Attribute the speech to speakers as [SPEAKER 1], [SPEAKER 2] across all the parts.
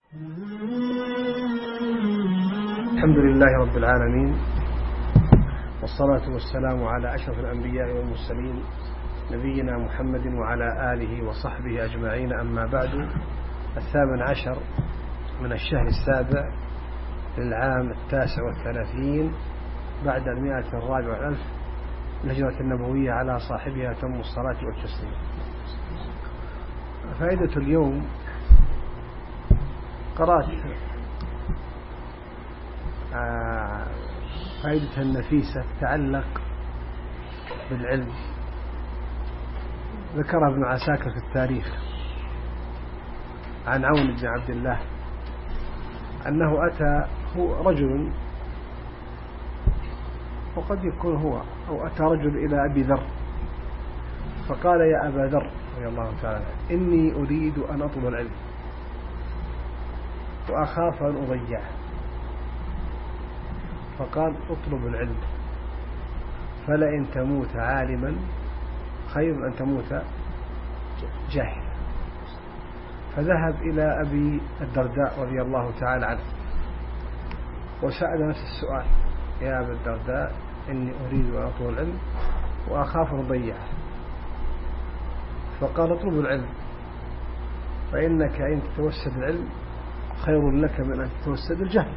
[SPEAKER 1] الحمد لله رب العالمين، والصلاة والسلام على أشرف الأنبياء والمرسلين نبينا محمد وعلى آله وصحبه أجمعين. أما بعد، 18 من الشهر السابع للعام 39 بعد 104 الهجرة النبوية على صاحبها تم الصلاة والتسليم. فائدة اليوم، قرأت فائدة النفيسة تتعلق بالعلم، ذكرها ابن عساكر في التاريخ عن عون بن عبد الله أنه أتى رجل، وقد يكون هو، أو أتى رجل إلى أبي ذر فقال: يا أبا ذر رضي الله تعالى، إني أريد أن أطلب العلم وأخاف أن أضيعه. فقال: اطلب العلم، فلئن تموت عالما خير من أن تموت جاهلا. فذهب إلى أبي الدرداء رضي الله تعالى عنه وسأل نفس السؤال: يا أبا الدرداء، إني أريد أن أطلب العلم وأخاف أن أضيعه. فقال: اطلب العلم، فإنك إن تتوسد العلم خير لك من أن تتوسد الجهل.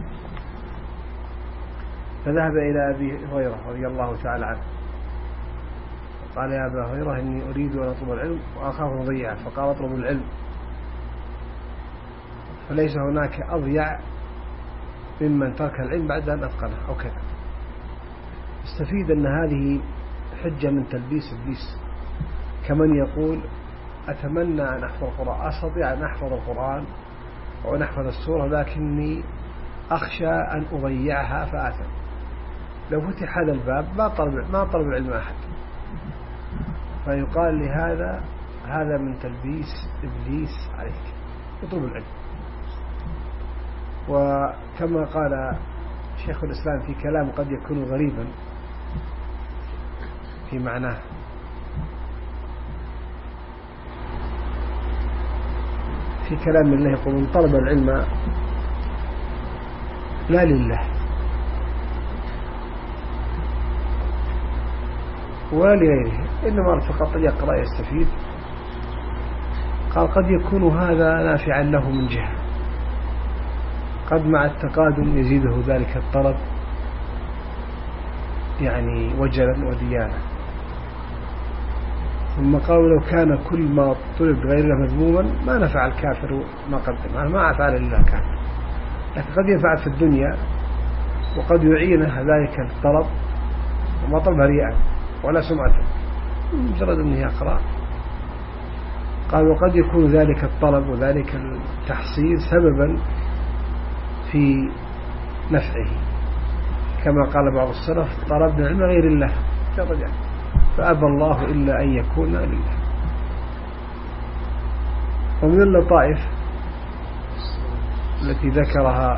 [SPEAKER 1] فذهب إلى أبي هريرة رضي الله تعالى عنه قال: يا أبا هريرة، إني أريد أن أطلب العلم وأخاف أن أضيعه. فقال: اطلب العلم، فليس هناك أضيع ممن ترك العلم بعد أن أتقنه أو كذا. استفيد أن هذه حجة من تلبيس إبليس، كمن يقول: أتمنى أن أحفظ القرآن، أستطيع أن أحفظ القرآن وأن أحفظ السورة، لكني أخشى أن أضيعها فآثم. لو فتح هذا الباب ما طلب العلم أحد. فيقال لهذا: هذا من تلبيس إبليس عليك، اطلب العلم. وكما قال شيخ الإسلام في كلام قد يكون غريبا في معناه، في كلام الله يقول: من طلب العلم لا لله ولا لغيره، إنما فقط يقرأ يستفيد. قال: قد يكون هذا نافعا له من جهة، قد مع التقادم يزيده ذلك الطلب يعني وجلا وديانة. ثم قالوا: لو كان كل ما طلب غيره مذموما ما نفع الكافر ما قدم، ما أفعل لله كافر. لكن قد ينفع في الدنيا، وقد يعينه ذلك الطلب وما طلب ريئا ولا سمعة، مجرد أنه يقرأ. قال: وقد يكون ذلك الطلب وذلك التحصيل سببا في نفعه، كما قال بعض السلف: طلبنا العلم غير الله فأبى الله إلا أن يكون لله. ومن اللطائف التي ذكرها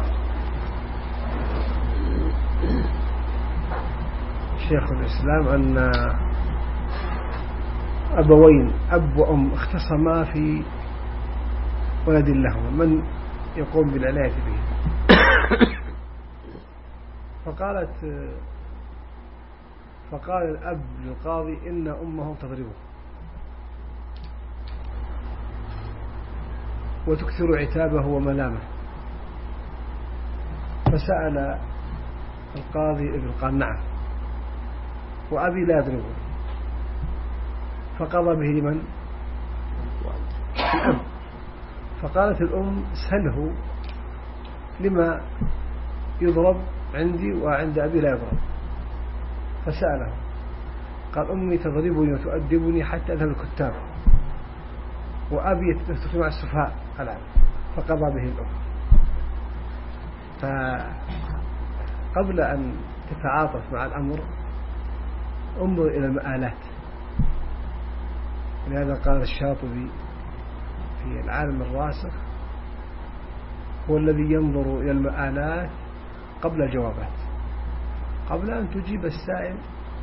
[SPEAKER 1] شيخ الإسلام أن أبوين، أب وأم، اختصما في ولد لهما من يقوم بالعناية به. فقال الأب للقاضي: إن أمه تضربه وتكثر عتابه وملامه. فسأل القاضي ابن، قال: نعم، وأبي لا يضربه. فقضى به لمن؟ الأب. فقالت الأم: سله لما يضرب عندي وعند أبي لا يضرب. فسأله قال: أمي تضربني وتؤدبني حتى أذهب الكتاب، وأبي يتكلم مع السفهاء الآن. فقضى به الأم. فقبل أن تتعاطف مع الأمر انظر إلى المآلات. لهذا قال الشاطبي في العالم الراسخ: هو الذي ينظر إلى المآلات قبل الجوابات، قبل أن تجيب السائل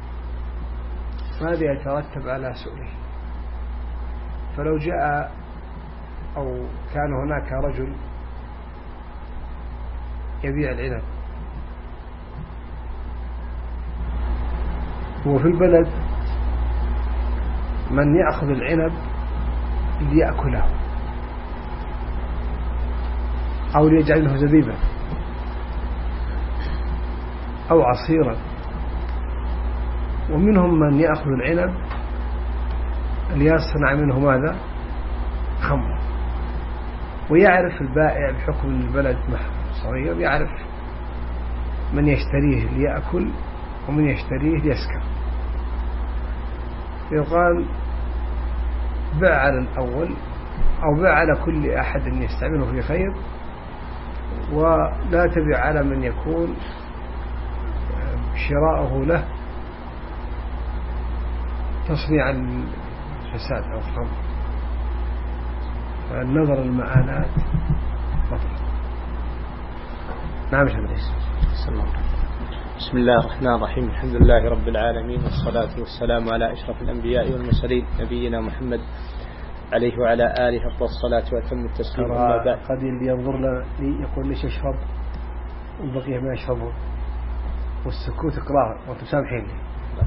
[SPEAKER 1] ماذا يترتب على سؤله. فلو جاء أو كان هناك رجل يبيع العنب، وفي البلد من يأخذ العنب ليأكله أو ليجعله زبيبا أو عصيرا، ومنهم من يأخذ العنب ليصنع منه ماذا؟ خمر. ويعرف البائع بحكم البلد صغير، يعرف من يشتريه ليأكل ومن يشتريه ليسكر، يقال بيع على الأول أو بيع على كل أحد يستعمله في خير، ولا تبيع على من يكون شراؤه له تصنيع الفساد أو الخمر، فالنظر المآلات مطلق. نعم شمريس.
[SPEAKER 2] بسم الله الرحمن الرحيم، الحمد لله رب العالمين، والصلاة والسلام على أشرف الأنبياء والمرسلين نبينا محمد عليه وعلى آله أفضل الصلاة وأتم التسليم. أما بعد،
[SPEAKER 1] قد اللي ينظر لي يقول ليش يشرب والبقية ما يشربون، والسكوت إقرار وتسامحين لي.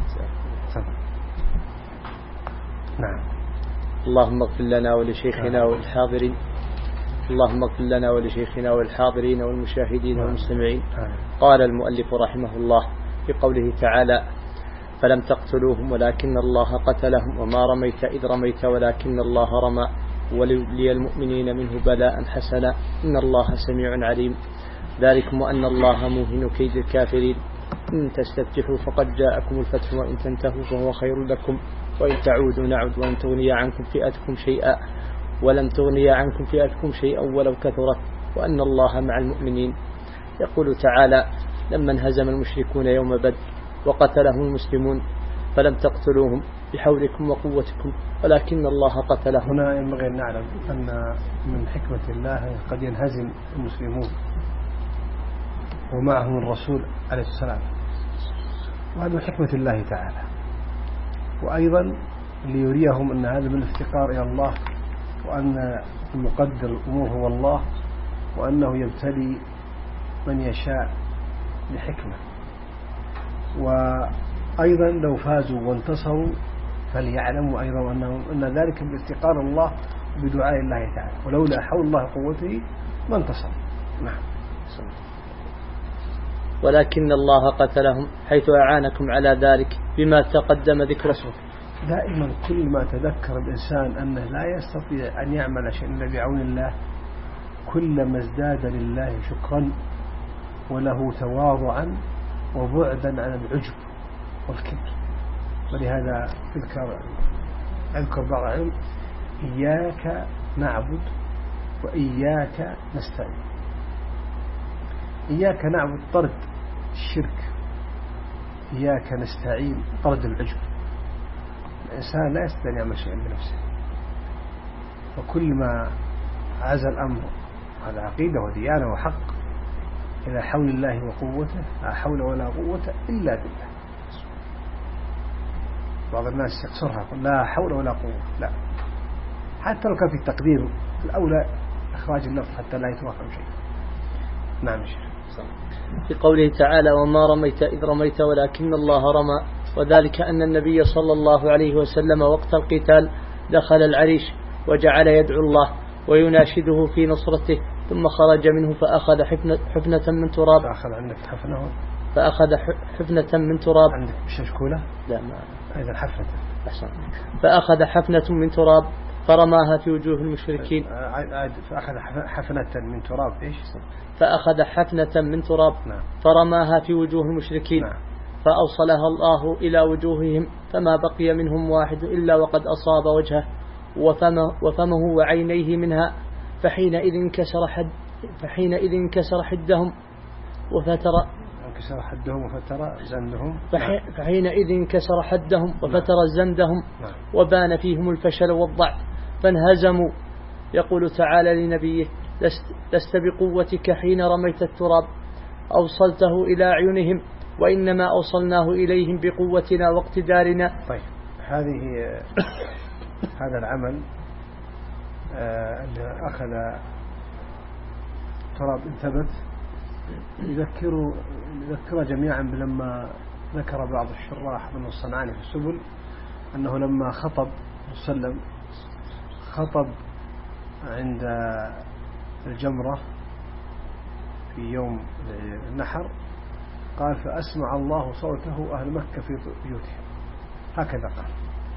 [SPEAKER 1] نعم.
[SPEAKER 2] اللهم اغفر لنا ولشيخنا والحاضرين، اللهم اغفر لنا ولشيخنا والحاضرين والمشاهدين والمستمعين. قال المؤلف رحمه الله في قوله تعالى: فلم تقتلوهم ولكن الله قتلهم وما رميت إذ رميت ولكن الله رمى وليبلي المؤمنين منه بلاء حسنا إن الله سميع عليم. ذلكم أن الله موهن كيد الكافرين، إن تستفتحوا فقد جاءكم الفتح وإن تنتهوا فهو خير لكم وإن تعودوا نعد ولن تغني عنكم فئتكم شيئا ولو كثرت وأن الله مع المؤمنين. يقول تعالى: لما انهزم المشركون يوم بدر وقتلهم المسلمون فلم تقتلوهم بحولكم وقوتكم ولكن الله قتلهم.
[SPEAKER 1] هنا ينبغي أن نعلم أن من حكمة الله قد ينهزم المسلمون ومعهم الرسول عليه السلام، وهذا من حكمة الله تعالى، وأيضا ليريهم أن هذا من الافتقار إلى الله، وأن المقدر الأمور هو الله، وأنه يبتلي من يشاء بحكمة. وأيضا لو فازوا وانتصروا فليعلموا أيضا أن ذلك بافتقار الله بدعاء الله تعالى، ولولا حول الله وقوته ما انتصر. نعم.
[SPEAKER 2] ولكن الله قتلهم حيث أعانكم على ذلك بما تقدم ذكره.
[SPEAKER 1] دائما كل ما تذكر الإنسان أنه لا يستطيع أن يعمل شيء إلا بعون الله، كلما ازداد لله شكرا وله تواضعا وبعدا عن العجب والكبر. ولهذا أذكر بعض العلم: إياك نعبد وإياك نستعين. إياك نعبد طرد الشرك، إياك نستعين طرد العجب. الإنسان لا يستطيع أن يعمل شيئا بنفسه، وكل ما عزى الأمر على عقيدة وديانة وحق إلى حول الله وقوته، لا حول ولا قوة إلا بالله. بعض الناس يقصرها يقول لا حول ولا قوة، لا، حتى لو كان في التقدير الأولى إخراج اللفظ حتى لا يتوهم شيء. نعم شيخ.
[SPEAKER 2] في قوله تعالى: وما رميت إذ رميت ولكن الله رمى، وذلك أن النبي صلى الله عليه وسلم وقت القتال دخل العريش وجعل يدعو الله ويناشده في نصرته، ثم خرج منه فأخذ حفنة من تراب. فأخذ حفنة من تراب.
[SPEAKER 1] عندك بشكولة؟
[SPEAKER 2] لا، ما
[SPEAKER 1] أيضا حفنة.
[SPEAKER 2] فأخذ حفنة من تراب فرماها في وجوه المشركين.
[SPEAKER 1] فأخذ حفنة من تراب إيش؟
[SPEAKER 2] فأخذ حفنة من تراب فرماها في وجوه المشركين فأوصلها الله إلى وجوههم، فما بقي منهم واحد إلا وقد أصاب وجهه وفمه وعينيه منها، فحينئذ انكسر حدهم وفتر زندهم. فحينئذ انكسر حدهم وفتر زندهم وبان فيهم الفشل والضعف فانهزموا. يقول تعالى لنبيه: لست بقوتك حين رميت التراب أوصلته إلى أعينهم وإنما أوصلناه إليهم بقوتنا واقتدارنا.
[SPEAKER 1] طيب، هذا العمل اللي أخذ تراب ثبت يذكر جميعا بلما ذكر بعض الشراح من الصنعاني في السبل أنه لما خطب صلى الله عليه وسلم خطب عند الجمرة في يوم النحر قال فأسمع الله صوته أهل مكة في بيوتهم، هكذا قال.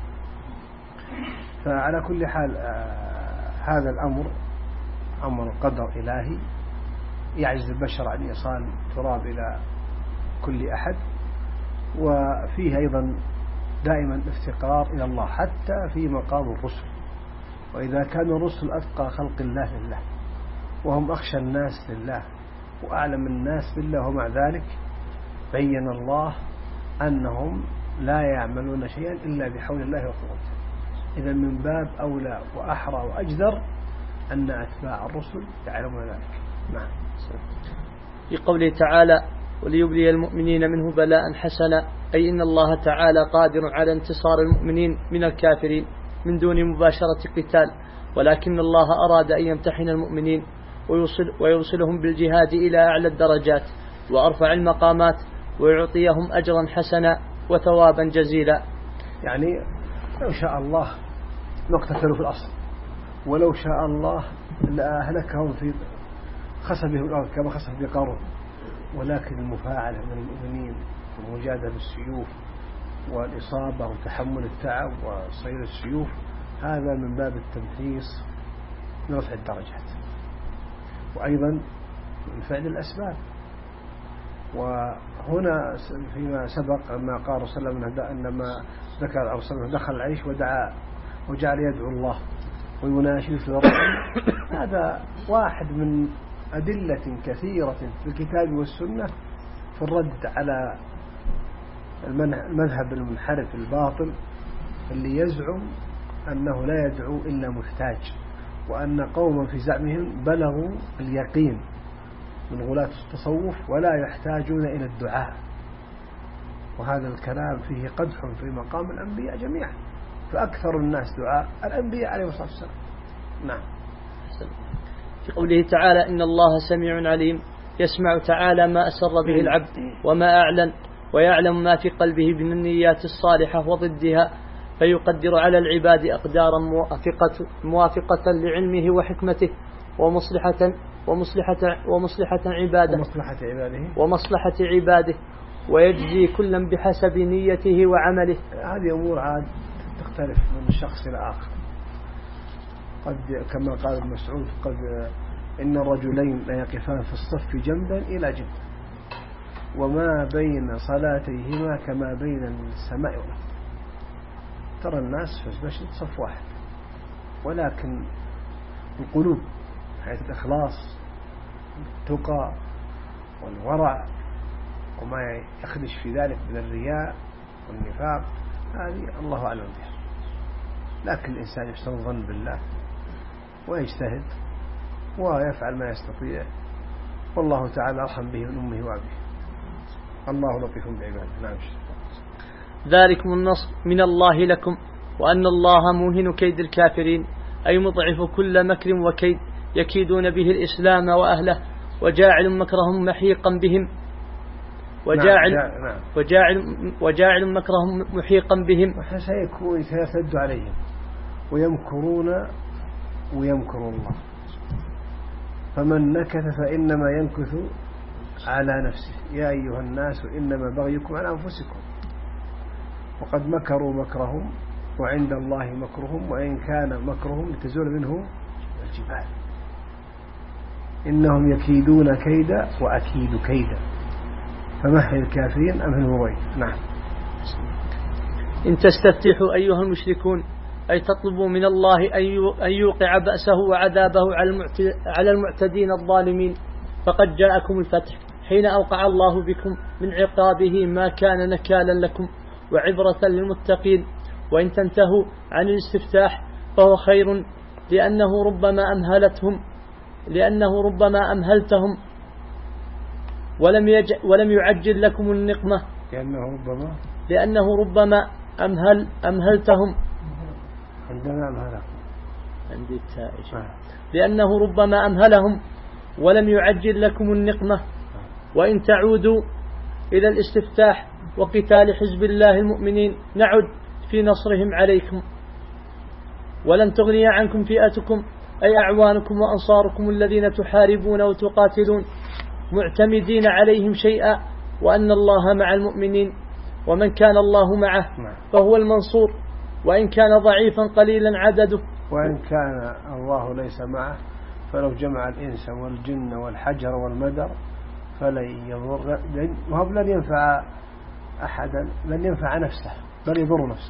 [SPEAKER 1] فعلى كل حال هذا الأمر أمر قدر إلهي يعجز البشر عن إيصال تراب إلى كل أحد، وفيه أيضا دائما افتقار إلى الله حتى في مقام الرسل، وإذا كان الرسل أتقى خلق الله لله وهم أخشى الناس لله وأعلم الناس بالله، ومع ذلك بين الله أنهم لا يعملون شيئا إلا بحول الله وقوته. إذا من باب أولى وأحرى وأجدر أن أتباع الرسل يعلمون ذلك. نعم.
[SPEAKER 2] في قوله تعالى وليبلي المؤمنين منه بلاء حسنا، أي إن الله تعالى قادر على انتصار المؤمنين من الكافرين من دون مباشرة قتال، ولكن الله أراد أن يمتحن المؤمنين ويوصلهم بالجهاد إلى أعلى الدرجات وأرفع المقامات ويعطيهم أجرا حسنا وثوابا جزيلا.
[SPEAKER 1] يعني لو شاء الله ما اقتتلوا في الأصل، ولو شاء الله لأهلكهم في خسفهم الأرض كما خسف بقارون، ولكن المفاعلة من المؤمنين والمجادلة بالسيوف والإصابة وتحمل التعب وصير السيوف هذا من باب التمحيص لرفع الدرجات، وأيضا من فعل الأسباب. وهنا فيما سبق ما قال صلى الله عليه وسلم أنما ذكر أرسل دخل العيش ودعا وجعل يدعو الله ويناشد في الرحم، هذا واحد من أدلة كثيرة في الكتاب والسنة في الرد على المذهب المنحرف الباطل اللي يزعم أنه لا يدعو إلا محتاج، وأن قوما في زعمهم بلغوا اليقين من غلاة التصوف ولا يحتاجون إلى الدعاء. وهذا الكلام فيه قدح في مقام الأنبياء جميعا، فأكثر الناس دعاء الأنبياء عليه الصلاة والسلام. نعم.
[SPEAKER 2] في قوله تعالى إن الله سميع عليم، يسمع تعالى ما أسر به العبد وما أعلن، ويعلم ما في قلبه من النيات الصالحة وضدها، فيقدر على العباد أقدارا موافقة لعلمه وحكمته ومصلحة عباده ويجزي كلا بحسب نيته وعمله.
[SPEAKER 1] هذه أمور عاد تختلف من شخص إلى آخر. قد كما قال ابن مسعود قد إن الرجلين لا يقفان في الصف جنبا إلى جنب، وما بين صلاتيهما كما بين السماء والأرض. ترى الناس في المسجد صف واحد، ولكن القلوب حيث الإخلاص والتقى والورع وما يخدش في ذلك من الرياء والنفاق هذه الله أعلم بها. لكن الإنسان يحسن الظن بالله ويجتهد ويفعل ما يستطيع، والله تعالى أرحم به من أمه وأبيه. الله لطيف بعباده. نعم.
[SPEAKER 2] ذلكم النصر من الله لكم وأن الله موهن كيد الكافرين، أي مضعف كل مكر وكيد يكيدون به الإسلام وأهله، وجاعل مكرهم محيقا بهم وجاعل مكرهم محيقا بهم،
[SPEAKER 1] سيرتد عليهم ويمكرون ويمكر الله، فمن نكث فإنما ينكث على نفسه يا أيها الناس إنما بغيكم على أنفسكم وقد مكروا مكرهم وعند الله مكرهم وإن كان مكرهم لتزول منه الجبال إنهم يكيدون كيدا وأكيد كيدا فمهل الكافرين أمهلهم رويدا. نعم.
[SPEAKER 2] إن تستفتحوا أيها المشركون، أي تطلبوا من الله أن يوقع بأسه وعذابه على المعتدين الظالمين، فقد جاءكم الفتح حين أوقع الله بكم من عقابه ما كان نكالا لكم وعبرة للمتقين. وإن تنتهوا عن الاستفتاح فهو خير، لأنه ربما أمهلتهم ولم يعجل لكم النقمة، لأنه ربما أمهلتهم لأنه ربما أمهلهم ولم يعجل لكم النقمة وإن تعودوا إلى الاستفتاح وقتال حزب الله المؤمنين نعد في نصرهم عليكم، ولن تغني عنكم فئتكم أي أعوانكم وأنصاركم الذين تحاربون وتقاتلون معتمدين عليهم شيئا، وأن الله مع المؤمنين، ومن كان الله معه فهو المنصور، وإن كان ضعيفا قليلا عدده.
[SPEAKER 1] وإن كان الله ليس معه فلو جمع الإنس والجن والحجر والمدر فلن يضر، وهو لن ينفع أحدا، لن ينفع نفسه بل يضر نفسه.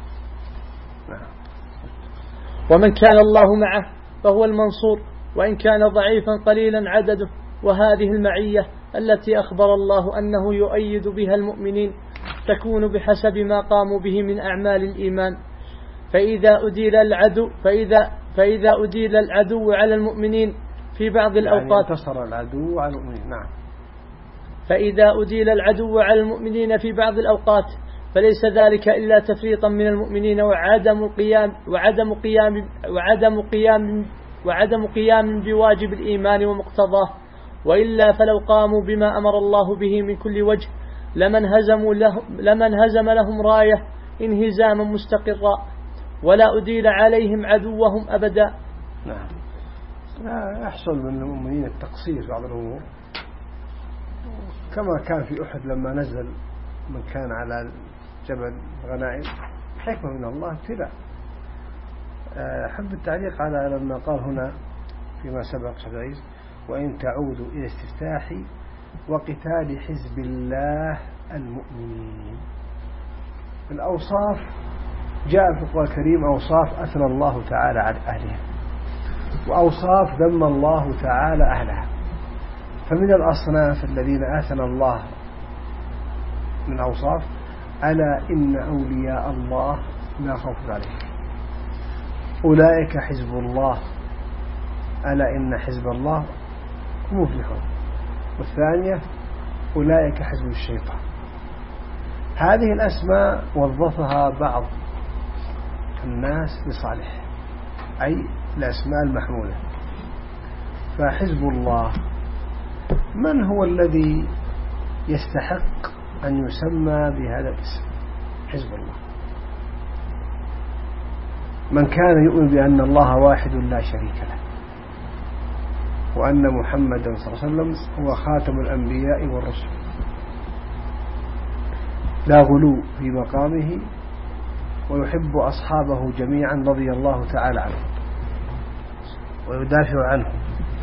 [SPEAKER 2] ومن كان الله معه فهو المنصور، وإن كان ضعيفا قليلا عدده. وهذه المعية التي أخبر الله أنه يؤيد بها المؤمنين تكون بحسب ما قاموا به من أعمال الإيمان. فإذا أديل العدو على المؤمنين في بعض الأوقات،
[SPEAKER 1] يعني انتصر العدو على المؤمنين. نعم.
[SPEAKER 2] فإذا أديل العدو على المؤمنين في بعض الأوقات فليس ذلك إلا تفريطا من المؤمنين وعدم قيام بواجب الإيمان ومقتضاه، وإلا فلو قاموا بما أمر الله به من كل وجه لمن هزم لهم راية انهزاما مستقرا، ولا أديل عليهم عدوهم أبدا.
[SPEAKER 1] نعم. لا يحصل من المؤمنين التقصير في بعض الأمور، كما كان في أحد لما نزل من كان على جبل غنائم حكمة من الله ابتلاء. حب التعليق على لما قال هنا فيما سبق شبعيز وإن تعودوا إلى استفتاح وقتال حزب الله المؤمنين. الأوصاف جاء في القرآن الكريم أوصاف أثنى الله تعالى على أهلها، وأوصاف ذم الله تعالى أهلها. فمن الأصناف الذين أثنى الله من أوصاف ألا إن أولياء الله لا خوف عليهم أولئك حزب الله، ألا إن حزب الله هم مفلحون. والثانية أولئك حزب الشيطان. هذه الأسماء وظفها بعض الناس لصالح، أي الأسماء المحمولة. فحزب الله من هو الذي يستحق أن يسمى بهذا الاسم؟ حزب الله من كان يؤمن بأن الله واحد لا شريك له، وأن محمدا صلى الله عليه وسلم هو خاتم الأنبياء والرسل، لا غلو في مقامه، ويحب أصحابه جميعا رضي الله تعالى عنهم، ويدافع عنهم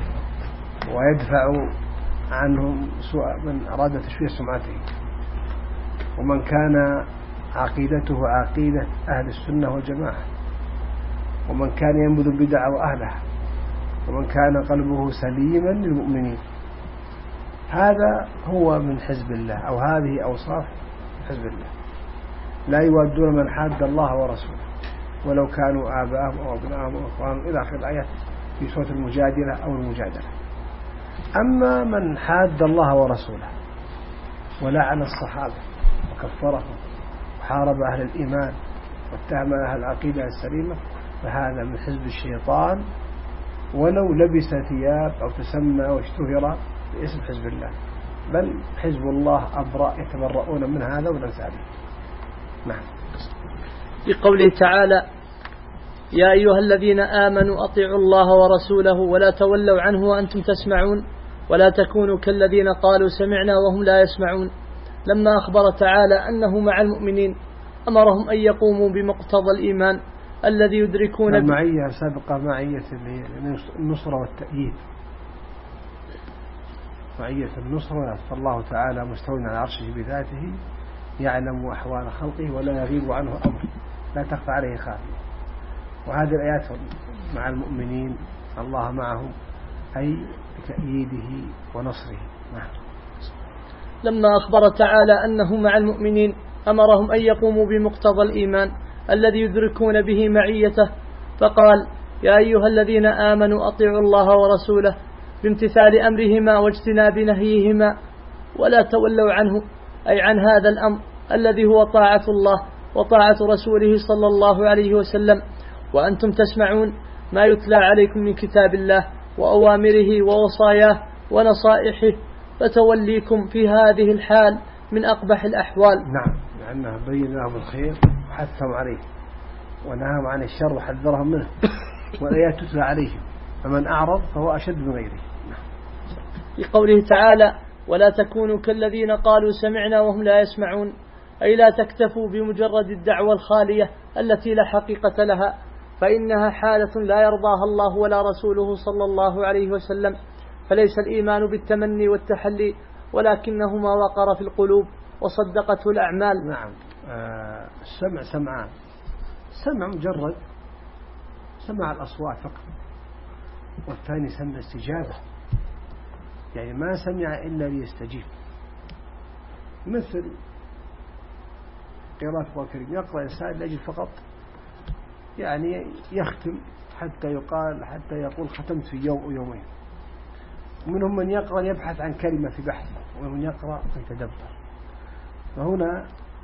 [SPEAKER 1] ويدفع عنهم سوء من أراد تشويه سمعته. ومن كان عقيدته عقيدة أهل السنة والجماعة، ومن كان ينبذ البدع وأهلها، ومن كان قلبه سليما للمؤمنين، هذا هو من حزب الله، أو هذه أوصاف حزب الله. لا يودون من حاد الله ورسوله ولو كانوا آباءهم أو أبناءهم أو أخوانهم إلى آخر الآيات في سورة المجادلة أو المجادلة. أما من حاد الله ورسوله ولعن الصحابة وكفرهم وحارب أهل الإيمان واتهم أهل العقيدة السليمة فهذا من حزب الشيطان، ولو لبس ثياب أو تسمى واشتهر باسم حزب الله، بل حزب الله أبرأ يتبرؤون من هذا والأمثال. نعم.
[SPEAKER 2] في قوله تعالى يا أيها الذين آمنوا أطيعوا الله ورسوله ولا تولوا عنه وأنتم تسمعون ولا تكونوا كالذين قالوا سمعنا وهم لا يسمعون. لما أخبر تعالى أنه مع المؤمنين أمرهم أن يقوموا بمقتضى الإيمان الذي يدركون
[SPEAKER 1] المعية سابقة معية النصرة والتأييد، معية النصرة، فالله تعالى مستوى على عرشه بذاته يعلم أحوال خلقه ولا يغيب عنه أمر، لا تخفى عليه خافية. وهذه الآيات مع المؤمنين الله معهم أي بتأييده ونصره.
[SPEAKER 2] لما أخبر تعالى أنه مع المؤمنين أمرهم أن يقوموا بمقتضى الإيمان الذي يدركون به معيته، فقال يا أيها الذين آمنوا أطيعوا الله ورسوله بامتثال أمرهما واجتناب نهيهما ولا تولوا عنه، أي عن هذا الأمر الذي هو طاعة الله وطاعة رسوله صلى الله عليه وسلم، وأنتم تسمعون ما يتلى عليكم من كتاب الله وأوامره ووصاياه ونصائحه فتوليكم في هذه الحال من أقبح الأحوال.
[SPEAKER 1] نعم، لأنه بين لهم الخير وحثهم عليه ونهاهم عن الشر وحذرهم منه، والآيات تتلى عليهم، فمن أعرض فهو أشد من غيره.
[SPEAKER 2] في قوله تعالى: ولا تكونوا كالذين قالوا سمعنا وهم لا يسمعون، أي لا تكتفوا بمجرد الدعوة الخالية التي لا حقيقة لها، فإنها حالة لا يرضاها الله ولا رسوله صلى الله عليه وسلم. فليس الإيمان بالتمني والتحلي، ولكنه ما وقر في القلوب وصدقته الأعمال.
[SPEAKER 1] نعم. السمع سمعان: سمع مجرد سمع الأصوات فقط، والثاني سمع استجابة، يعني ما سمع إلا ليستجيب. مثل قراءة القرآن الكريم، يقرأ إنسان لأجل فقط يعني يختم حتى يقول ختمت في يوم أو يومين. ومنهم من يقرأ يبحث عن كلمة في بحث، ومنهم من يقرأ في تدبر. فهنا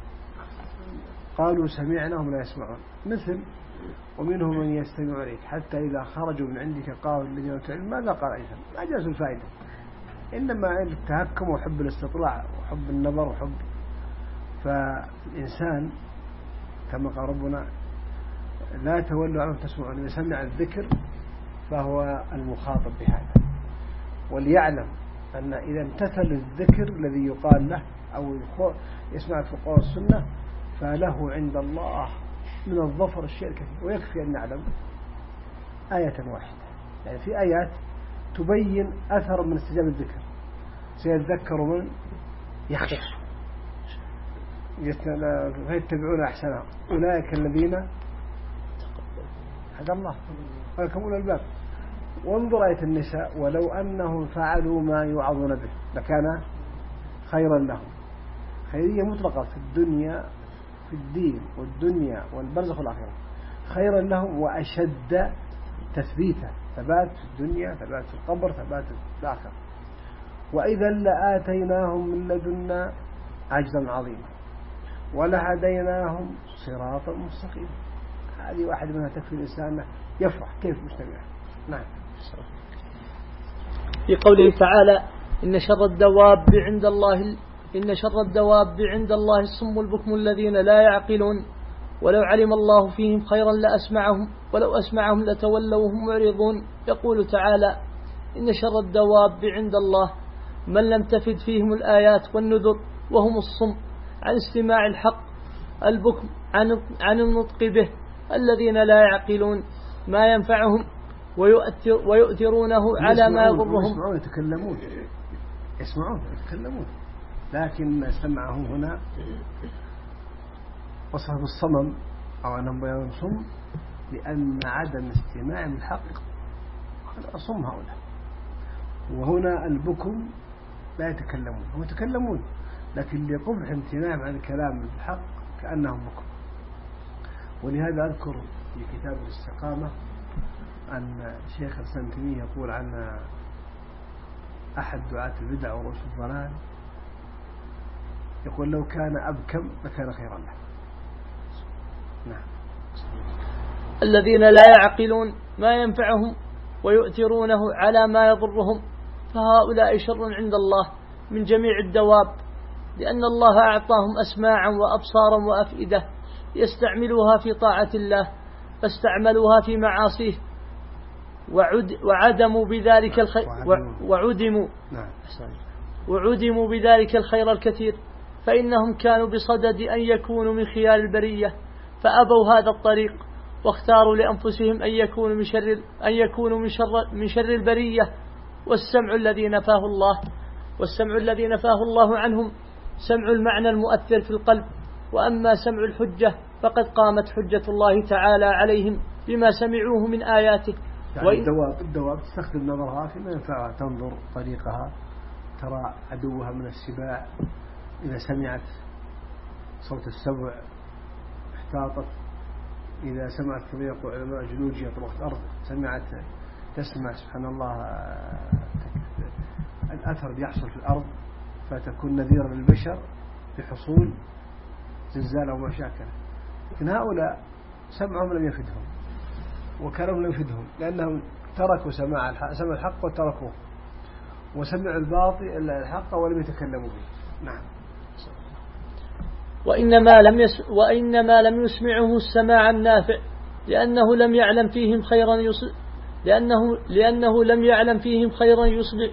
[SPEAKER 1] قالوا سمعنا وهم لا يسمعون. مثل ومنهم من يستمع إليك حتى إذا خرجوا من عندك قالوا الذين أوتوا العلم ماذا قال عيسى، ما جاز الفائدة، إنما التهكم وحب الاستطلاع وحب النظر وحب. فالإنسان كما قال ربنا: لا تولوا عنهم تسمعون. إذا سمع الذكر فهو المخاطب بهذا، وليعلم أن إذا امتثل الذكر الذي يقال له أو يسمع في القرآن والسنة فله عند الله من الظفر الشيء الكثير. ويكفي أن نعلم آية واحدة، يعني في آيات تبين أثر من استجابة الذكر: سيذكر من يخشى فيتبعون أحسنها أولئك الذين هدى الله ولكم أولى الباب. وانظر آية النساء: ولو أنهم فعلوا ما يوعظون به لكان خيرا لهم. خيرية مطلقة في الدنيا، في الدين والدنيا والبرزخ والآخرة، خيرا لهم وأشد تثبيتا، ثبات في الدنيا، ثبات في القبر، ثبات في الآخرة. وإذا لآتيناهم من لدنا أجرا عظيما ولهديناهم صراطا مستقيما. هذه واحد منها تكفي الإنسان يفرح كيف مجتمع. نعم.
[SPEAKER 2] في قوله تعالى: إن شر الدواب عند الله الصم البكم الذين لا يعقلون، ولو علم الله فيهم خيرا لأسمعهم ولو أسمعهم لتولوا وهم معرضون. يقول تعالى: إن شر الدواب عند الله من لم تفد فيهم الآيات والنذر، وهم الصم عن استماع الحق، البكم عن النطق به، الذين لا يعقلون ما ينفعهم ويؤثرونه على ما يضرهم.
[SPEAKER 1] يسمعون يتكلمون، لكن سمعهم هنا وصف بالصمم أو أنهم بيان صم، لأن عدم استماعهم الحق أصم هؤلاء. وهنا البكم لا يتكلمون، هم يتكلمون لكن لقبح امتناعهم عن الكلام الحق كأنهم بكم. ولهذا أذكر في كتاب الاستقامة أن شيخ الإسلام ابن تيمية يقول عن أحد دعاة البدع ورؤوس الضلال، يقول: لو كان أبكم لكان خيرا له. نعم.
[SPEAKER 2] الذين لا يعقلون ما ينفعهم ويؤثرونه على ما يضرهم، فهؤلاء شر عند الله من جميع الدواب، لأن الله أعطاهم أسماعا وأبصارا وأفئدة يستعملوها في طاعة الله، فاستعملوها في معاصيه وعدموا بذلك الخير وعدموا بذلك الخير الكثير، فإنهم كانوا بصدد أن يكونوا من خيار البرية، فأبوا هذا الطريق واختاروا لأنفسهم أن يكونوا من شر البرية. والسمع الذي نفاه الله عنهم سمع المعنى المؤثر في القلب، وأما سمع الحجة فقد قامت حجة الله تعالى عليهم بما سمعوه من آياته.
[SPEAKER 1] يعني الدواب تستخدم نظرها فيما ينفعها، تنظر طريقها، ترى عدوها من السباع، إذا سمعت صوت السبع احتاطت، إذا سمعت كما يقول علماء جيولوجيا طبقة الأرض تسمع سبحان الله الأثر يحصل في الأرض، فتكون نذيرا للبشر بحصول زلزال أو مشاكل. لكن هؤلاء سمعهم لم يفدهم وكلامهم لم يفدهم، لأنهم تركوا سماع الحق وتركوه. وسمعوا الباطل الحق ولم يتكلموا به. نعم.
[SPEAKER 2] وإنما لم يسمعه السماع النافع لأنه لم يعلم فيهم خيرا لأنه لم يعلم فيهم خيرا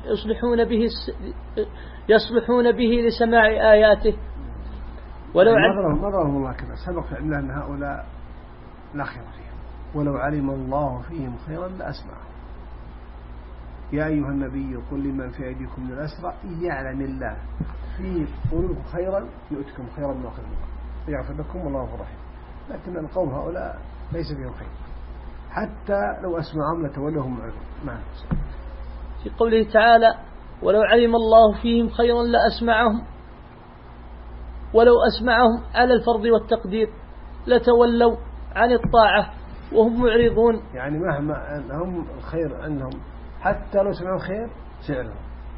[SPEAKER 2] يصلحون به لسماع آياته.
[SPEAKER 1] ولو نظرهم الله كذا سبق علمنا أن هؤلاء لا خير فيهم، ولو علم الله فيهم خيرا لأسمعهم. يا أيها النبي قل لمن في أيديكم من الأسرى يعلم الله في قلوبكم خيرا يؤتكم خيرا من أخذكم يغفر لكم والله غفور رحيم. لكن القوم هؤلاء ليس فيهم خير، حتى لو أسمعهم لتولهم معذور. نعم.
[SPEAKER 2] في قوله تعالى ولو علم الله فيهم خيرا لأسمعهم، ولو أسمعهم على الفرض والتقدير لتولوا عن الطاعة وهم معرضون.
[SPEAKER 1] يعني مهما هم الخير عندهم حتى لو سمعوا خير سعرهم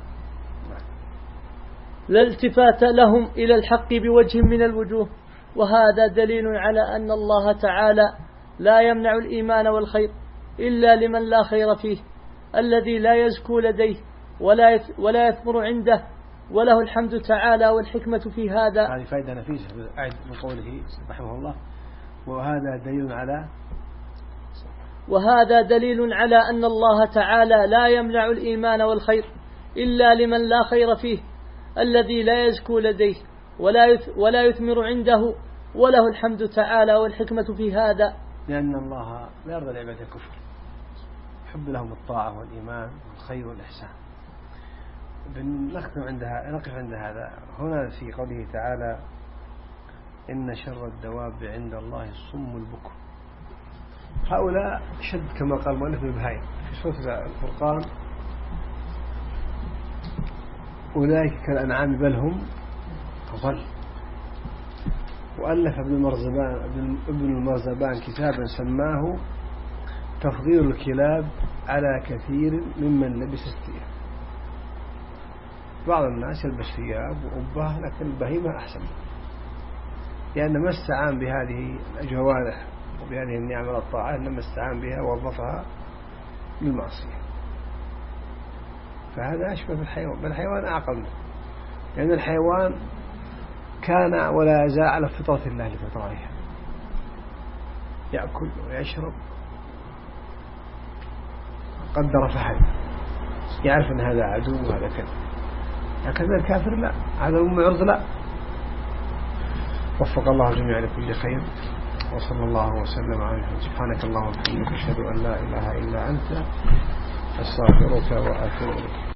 [SPEAKER 2] لا التفات لهم إلى الحق بوجه من الوجوه. وهذا دليل على أن الله تعالى لا يمنع الإيمان والخير إلا لمن لا خير فيه، الذي لا يزكو لديه ولا يثمر عنده، وله الحمد تعالى والحكمة في هذا.
[SPEAKER 1] هذه فائدة نفيسة أعد من قوله رحمه الله
[SPEAKER 2] وهذا دليل على أن الله تعالى لا يمنع الإيمان والخير إلا لمن لا خير فيه، الذي لا يزكو لديه ولا يثمر عنده، وله الحمد تعالى والحكمة في هذا.
[SPEAKER 1] لأن الله لا يرضى العباد الكفر، يحب لهم الطاعة والإيمان والخير والإحسان. نقف عند هذا هنا في قوله تعالى إن شر الدواب عند الله الصم البكم. هؤلاء شد كما قال مؤلف البهائم في سورة الفرقان أولئك كالأنعام بل هم أضل. وألف ابن المرزبان كتابا سماه تفضيل الكلاب على كثير ممن لبس الثياب. بعض الناس يلبس ثياب وأبه لكن البهيمة أحسن، لأن ما استعان بهذه الجوارح وبهذه النعمة والطاعات لما استعان بها ووظفها للمعصية، فهذا أشبه بالحيوان، بل الحيوان أعقل منه، لأن الحيوان كان ولا يزال على فطرة الله لفطرها، يأكل ويشرب قدر فهد، يعرف أن هذا عدو وهذا كذا. لكن الكافر لا، هذا معرض لا. وفق الله جميعا لكل خير، وصلى الله وسلم على محمد. سبحانك اللهم وبحمدك أشهد أن لا إله إلا أنت أستغفرك وأتوب إليك.